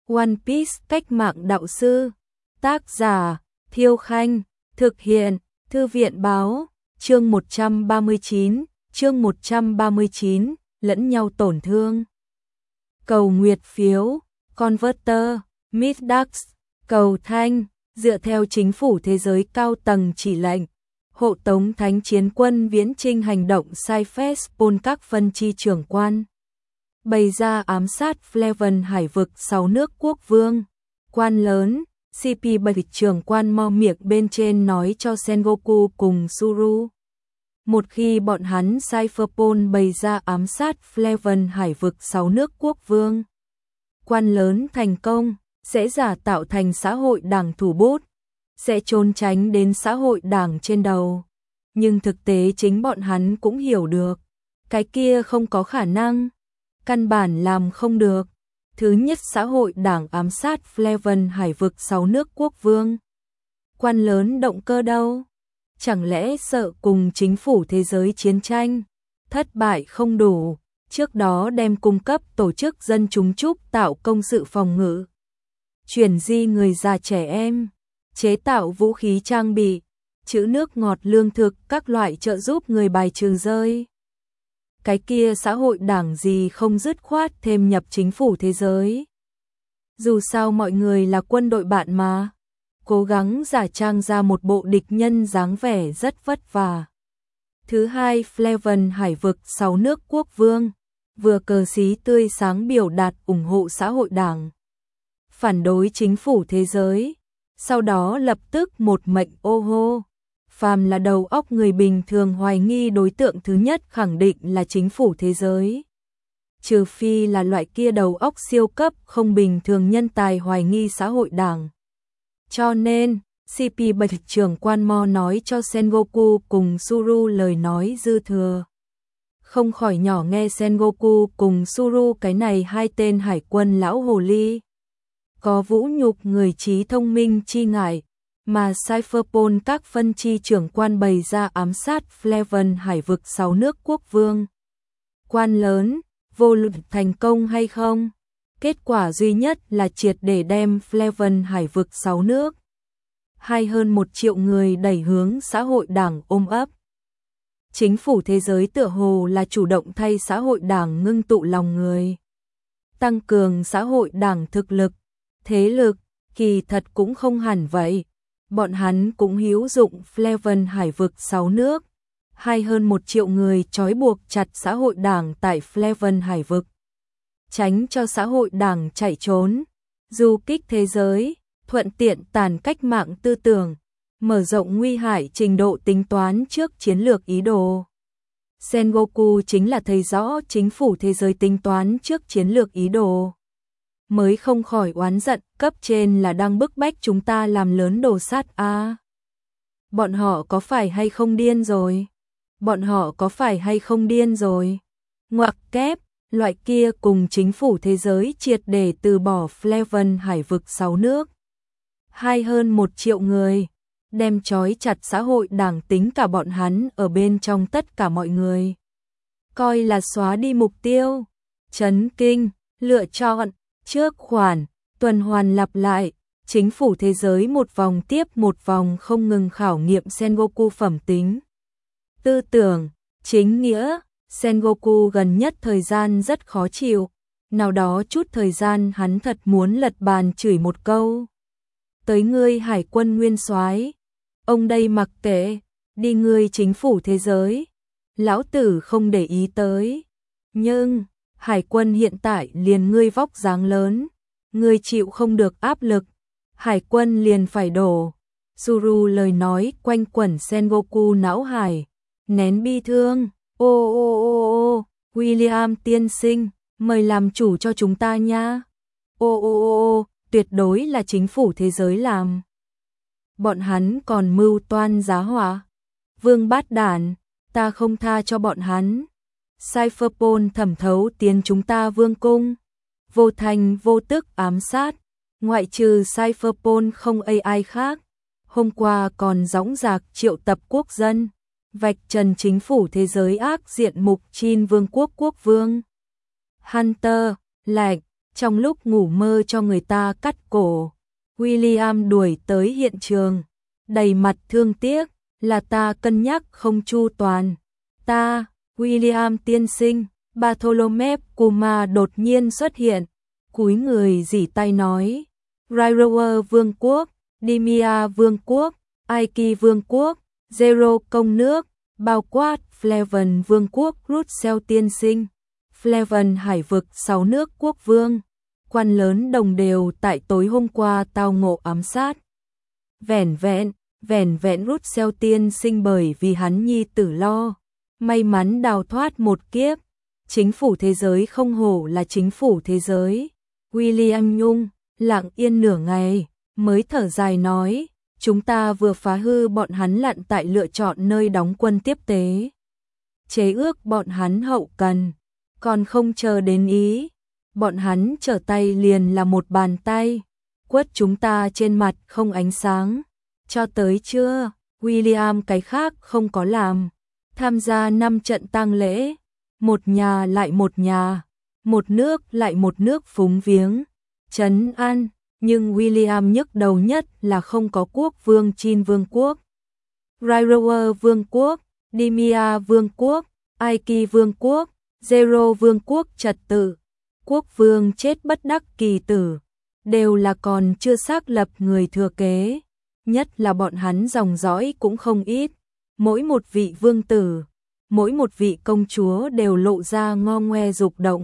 One Piece cách mạng đạo sư. Tác giả Thiêu Khanh. Thực hiện Thư viện Báo. Chương 139, lẫn nhau tổn thương. Cầu nguyệt phiếu, Converter, Midax, cầu thanh, dựa theo chính phủ thế giới cao tầng chỉ lệnh, hộ tống thánh chiến quân viễn chinh hành động Cypherpol các phân chi trưởng quan. Bày ra ám sát Flaven hải vực 6 nước quốc vương, quan lớn, CP7 trưởng quan mo miệng bên trên nói cho Sengoku cùng Suru. Một khi bọn hắn Cypherpol bày ra ám sát Flaven hải vực 6 nước quốc vương, quan lớn thành công, sẽ giả tạo thành xã hội đảng thủ bút, sẽ trốn tránh đến xã hội đảng trên đầu. Nhưng thực tế chính bọn hắn cũng hiểu được, cái kia không có khả năng, căn bản làm không được. Thứ nhất, xã hội đảng ám sát Flaven hải vực 6 nước quốc vương. Quan lớn động cơ đâu? Chẳng lẽ sợ cùng chính phủ thế giới chiến tranh, thất bại không đủ, trước đó đem cung cấp tổ chức dân chúng trúc tạo công sự phòng ngự, chuyển di người già trẻ em, chế tạo vũ khí trang bị, trữ nước ngọt lương thực các loại trợ giúp người bài trừ rơi. Cái kia xã hội đảng gì không dứt khoát thêm nhập chính phủ thế giới. Dù sao mọi người là quân đội bạn mà, cố gắng giả trang ra một bộ địch nhân dáng vẻ rất vất vả. Thứ hai, Flaven hải vực 6 nước quốc vương, vừa cờ xí tươi sáng biểu đạt ủng hộ xã hội đảng, phản đối chính phủ thế giới, sau đó lập tức một mệnh ô hô. Phàm là đầu óc người bình thường hoài nghi đối tượng thứ nhất khẳng định là chính phủ thế giới. Trừ phi là loại kia đầu óc siêu cấp không bình thường nhân tài hoài nghi xã hội đảng. Cho nên, CP7 trưởng quan Mo nói cho Sengoku cùng Suru lời nói dư thừa. Không khỏi nhỏ nghe Sengoku cùng Suru cái này hai tên hải quân lão hồ ly. Có vũ nhục người trí thông minh chi ngại, mà Cypherpol các phân chi trưởng quan bày ra ám sát Flaven hải vực 6 nước quốc vương. Quan lớn, vô luận thành công hay không, kết quả duy nhất là triệt để đem Flaven hải vực 6 nước, hơn 1 triệu người đẩy hướng xã hội đảng ôm ấp. Chính phủ thế giới tựa hồ là chủ động thay xã hội đảng ngưng tụ lòng người, tăng cường xã hội đảng thực lực, thế lực, kỳ thật cũng không hẳn vậy. Bọn hắn cũng hữu dụng Flaven hải vực 6 nước, hơn 1 triệu người trói buộc chặt xã hội đảng tại Flaven hải vực, tránh cho xã hội đảng chạy trốn, du kích thế giới, thuận tiện tàn cách mạng tư tưởng, mở rộng nguy hại trình độ tính toán trước chiến lược ý đồ. Sengoku chính là thấy rõ chính phủ thế giới tính toán trước chiến lược ý đồ, mới không khỏi oán giận, cấp trên là đang bức bách chúng ta làm lớn đồ sát a. Bọn họ có phải hay không điên rồi? Bọn họ có phải hay không điên rồi? Ngoặc kép, loại kia cùng chính phủ thế giới triệt để từ bỏ Flaven hải vực 6 nước, hơn 1 triệu người, đem trói chặt xã hội đảng tính cả bọn hắn ở bên trong tất cả mọi người, coi là xóa đi mục tiêu. Chấn kinh, lựa chọn, trước khoản, tuần hoàn lặp lại, chính phủ thế giới một vòng tiếp một vòng không ngừng khảo nghiệm Sengoku phẩm tính, tư tưởng, chính nghĩa. Sengoku gần nhất thời gian rất khó chịu, nào đó chút thời gian hắn thật muốn lật bàn chửi một câu. Tới ngươi hải quân nguyên soái, ông đây mặc kệ, đi ngươi chính phủ thế giới, lão tử không để ý tới. Nhưng hải quân hiện tại liền ngươi vóc dáng lớn, ngươi chịu không được áp lực, hải quân liền phải đổ. Suru lời nói quanh quẩn Sengoku não hải, nén bi thương. Ô, William tiên sinh, mời làm chủ cho chúng ta nha. Ô, tuyệt đối là chính phủ thế giới làm. Bọn hắn còn mưu toan giá họa. Vương bát đản, ta không tha cho bọn hắn. Cypherpol thẩm thấu tiến chúng ta vương cung, vô thành vô tức ám sát, ngoại trừ Cypherpol không ai khác. Hôm qua còn dõng dạc triệu tập quốc dân, vạch trần chính phủ thế giới ác diện mục Chin vương quốc quốc vương. Hunter, lạnh, trong lúc ngủ mơ cho người ta cắt cổ. William đuổi tới hiện trường, đầy mặt thương tiếc, là ta cân nhắc không chu toàn. Ta, William tiên sinh, Bartholomew Kuma đột nhiên xuất hiện, cúi người rỉ tay nói, Rairower Vương quốc, Dimia Vương quốc, Aiki Vương quốc, Zero công nước, bao quát Fleven Vương quốc, Russell tiên sinh, Fleven hải vực 6 nước quốc vương, quan lớn đồng đều tại tối hôm qua tao ngộ ám sát. Vẻn vẹn Russell tiên sinh bởi vì hắn nhi tử lo, may mắn đào thoát một kiếp. Chính phủ thế giới không hổ là chính phủ thế giới. William Nhung lặng yên nửa ngày, mới thở dài nói, chúng ta vừa phá hư bọn hắn lặn tại lựa chọn nơi đóng quân tiếp tế. Chế ước bọn hắn hậu cần, còn không chờ đến ý. Bọn hắn trở tay liền là một bàn tay, quất chúng ta trên mặt không ánh sáng. Cho tới trưa, William cái khác không có làm. Tham gia 5 trận tang lễ, một nhà lại một nhà, một nước lại một nước phúng viếng, trấn an, nhưng William nhức đầu nhất là không có quốc vương Chin Vương quốc, Rairower Vương quốc, Dimia Vương quốc, Aiki Vương quốc, Zero Vương quốc trật tự. Quốc vương chết bất đắc kỳ tử, đều là còn chưa xác lập người thừa kế, nhất là bọn hắn dòng dõi cũng không ít, mỗi một vị vương tử, mỗi một vị công chúa đều lộ ra ngo ngoe dục động.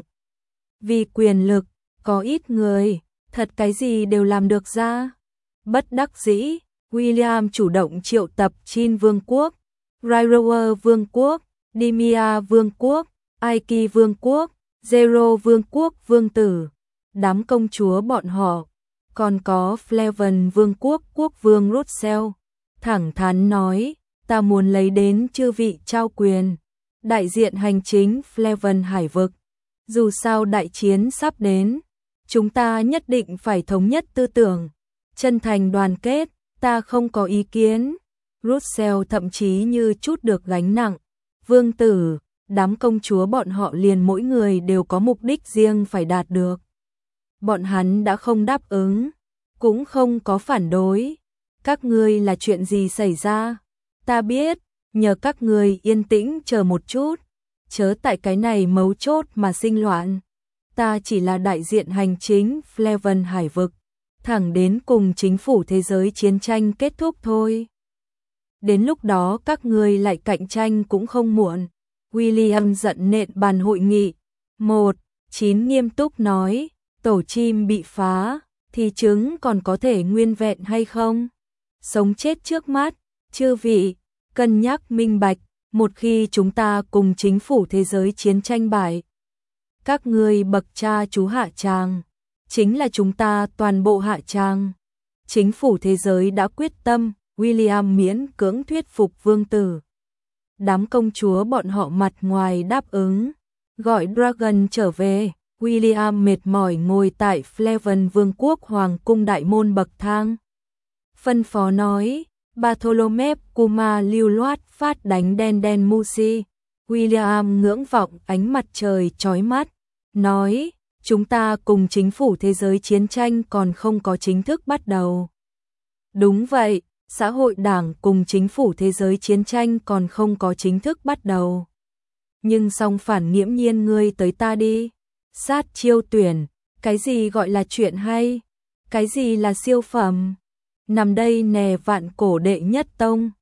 Vì quyền lực, có ít người, thật cái gì đều làm được ra. Bất đắc dĩ, William chủ động triệu tập Chin Vương quốc, Rairower Vương quốc, Dimia Vương quốc, Aiki Vương quốc, Zero Vương quốc vương tử, đám công chúa bọn họ, còn có Fleven Vương quốc quốc vương Russell, thẳng thắn nói, ta muốn lấy đến chư vị trao quyền, đại diện hành chính Fleven hải vực. Dù sao đại chiến sắp đến, chúng ta nhất định phải thống nhất tư tưởng, chân thành đoàn kết, ta không có ý kiến. Russell thậm chí như chút được gánh nặng, vương tử, đám công chúa bọn họ liền mỗi người đều có mục đích riêng phải đạt được. Bọn hắn đã không đáp ứng, cũng không có phản đối. Các ngươi là chuyện gì xảy ra? Ta biết, nhờ các ngươi yên tĩnh chờ một chút, chớ tại cái này mấu chốt mà sinh loạn. Ta chỉ là đại diện hành chính Fleven hải vực, thẳng đến cùng chính phủ thế giới chiến tranh kết thúc thôi. Đến lúc đó các ngươi lại cạnh tranh cũng không muộn. William giận nện bàn hội nghị. 1-9 nghiêm túc nói, tổ chim bị phá, thì trứng còn có thể nguyên vẹn hay không? Sống chết trước mắt, chư vị, cân nhắc minh bạch, một khi chúng ta cùng chính phủ thế giới chiến tranh bại, các ngươi bậc cha chú hạ tràng, chính là chúng ta toàn bộ hạ tràng. Chính phủ thế giới đã quyết tâm, William miễn cưỡng thuyết phục vương tử. Đám công chúa bọn họ mặt ngoài đáp ứng, gọi Dragon trở về. William mệt mỏi ngồi tại Fleven Vương quốc Hoàng cung đại môn bậc thang. Phân phó nói, Bartholomew Kuma lưu loát phát đánh đen đen Musi. William ngưỡng vọng ánh mặt trời chói mắt, nói, chúng ta cùng chính phủ thế giới chiến tranh còn không có chính thức bắt đầu. Đúng vậy, xã hội đảng cùng chính phủ thế giới chiến tranh còn không có chính thức bắt đầu. Nhưng song phản nghiễm nhiên ngươi tới ta đi. Sát chiêu tuyển, cái gì gọi là chuyện hay? Cái gì là siêu phẩm? Nằm đây nè vạn cổ đệ nhất tông,